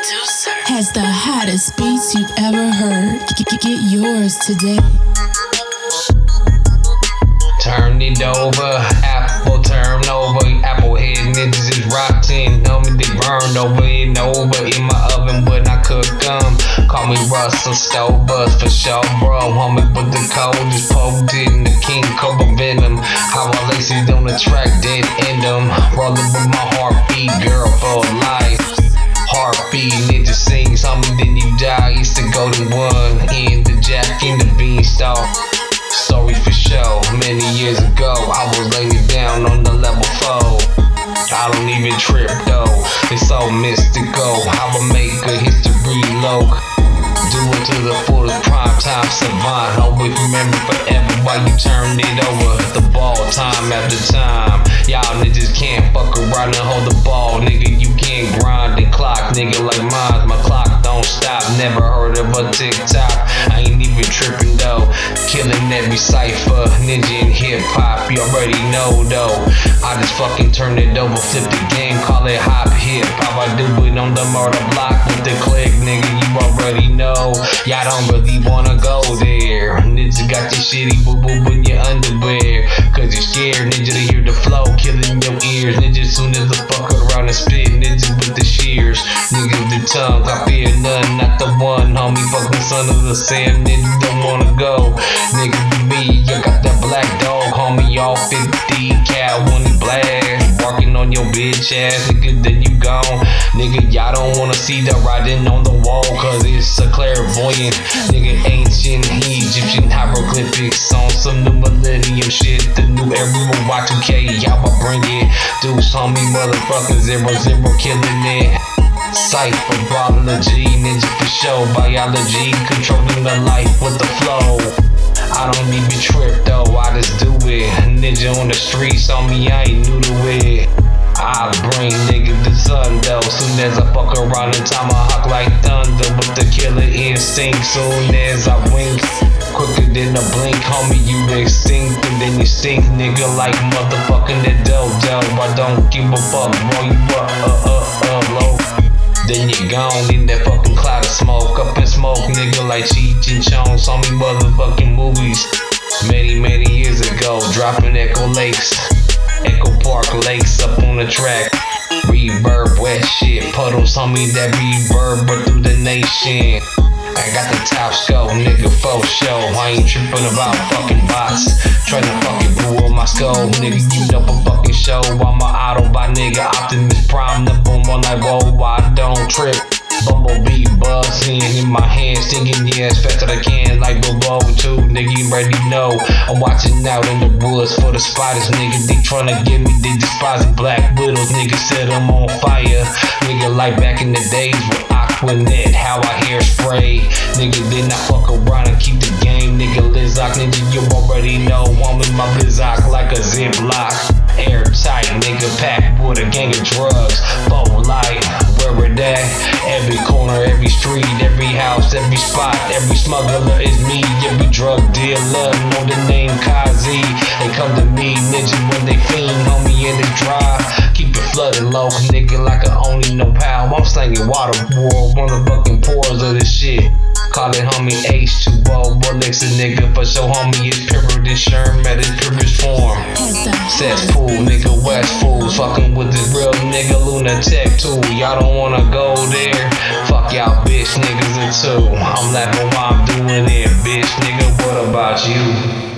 producer has the hottest beats you've ever heard. Get yours today. Turn it over, apple turn over. Apple head niggas is rotten. Homie, they burned over and over in my oven when I cook them. Call me Russell Stobus for sure, bro. Homie, with the coldest potent, the King Cobra Venom. How I lace it on the track, dead end them. Rolling with my heartbeat, girl, for life. Heartbeat, ninja sings, homie, then you die. It's the golden one, in the Jack in the Beanstalk. Sorry for show, many years ago, I was laying down on the level 4. I don't even trip though, it's so mystical. How I make a history low. Do it to the fullest, prime time savant. Always remember forever while you turn it over. The ball time after time. Y'all niggas can't fuck around and hold the ball, nigga. You can't grind and clock, nigga, like mine. My clock don't stop. Never heard of a TikTok. I ain't even tripping though. Killing every cipher, ninja and hip hop. You already know though. I just fucking turn it over, flip the game, call it hop hip hop. I do it on the murder block with the click, nigga. You already know. Y'all don't really wanna go there. Ninja got your shitty boo boo in your underwear. Cause you're scared, ninja, to hear the flow, killing your ears. Ninja, soon as the fuck around and spit, ninja with the shears. Nigga, the tongue, I fear none, not the one. Homie, fucking son of the Sam, nigga, don't wanna go. Nigga, me, you got that black dog, homie, all 50 cal when he blast. Barking on your bitch ass, nigga, then you gone. Nigga, y'all don't wanna see the writing on the wall, cause it's a clairvoyant. Nigga, ancient Egyptian hieroglyphics on some new millennium shit. The new era of Y2K, how I bring it. Deuce, homie, motherfucking 0-0 killing it. Cypher, biology, ninja for show, biology, controlling the life with the flow. I don't even trip though, I just do it. Ninja on the streets on me, I ain't new to it. I bring nigga the sun though. Soon as I fuck around in time, I hawk like thunder with the killer instinct. Soon as I wink, quicker than a blink, homie, you extinct. And then you stink, nigga, like motherfucking that dope. I don't give a fuck, roll you up, low. Then you gone in that fucking cloud of smoke. Up in smoke, nigga, like Cheech and Chong. Saw me motherfucking movies many years ago. Dropping Echo Lakes, Echo Park Lakes up on the track. Reverb, wet shit, puddles, homie, that reverb but through the nation. I got the top scope, nigga, for show. I ain't tripping about fucking bots. Tryna fucking pull my skull, nigga, you know a fucking show. I'm a Autobot, nigga, Optimus Prime, the boom on like, whoa, I don't trip. Bumblebee buzzing in my hand, singing, yeah, as fast as I can, like Bobo too, nigga, you already know. I'm watching out in the woods for the spiders, nigga, they tryna get me, they despise black widows, nigga, set them on fire. Nigga, like back in the days with Aquanet, how I hair spray. Nigga, then I fuck around and keep the game, nigga, Lizzock, nigga, you already know. I'm in my Blizzock like a Ziploc, airtight, nigga, packed with a gang of drugs, for life, where it at? Every corner, every street, every house, every spot, every smuggler is me. Every drug dealer know the name Kazi. They come to me, ninja, when they fiend, homie, in the drive. Keep it flooded low, nigga, like I only know how. I'm slanging water, war, motherfucking pores of this shit. Call it homie H2O, bullets a nigga for sure, homie, it's purer than Sherm at its purest form. Cesspool, nigga, West fools, fucking with this real nigga, lunatic too. Y'all don't wanna go there, fuck y'all bitch niggas or two. I'm laughing while I'm doing it, bitch nigga, what about you?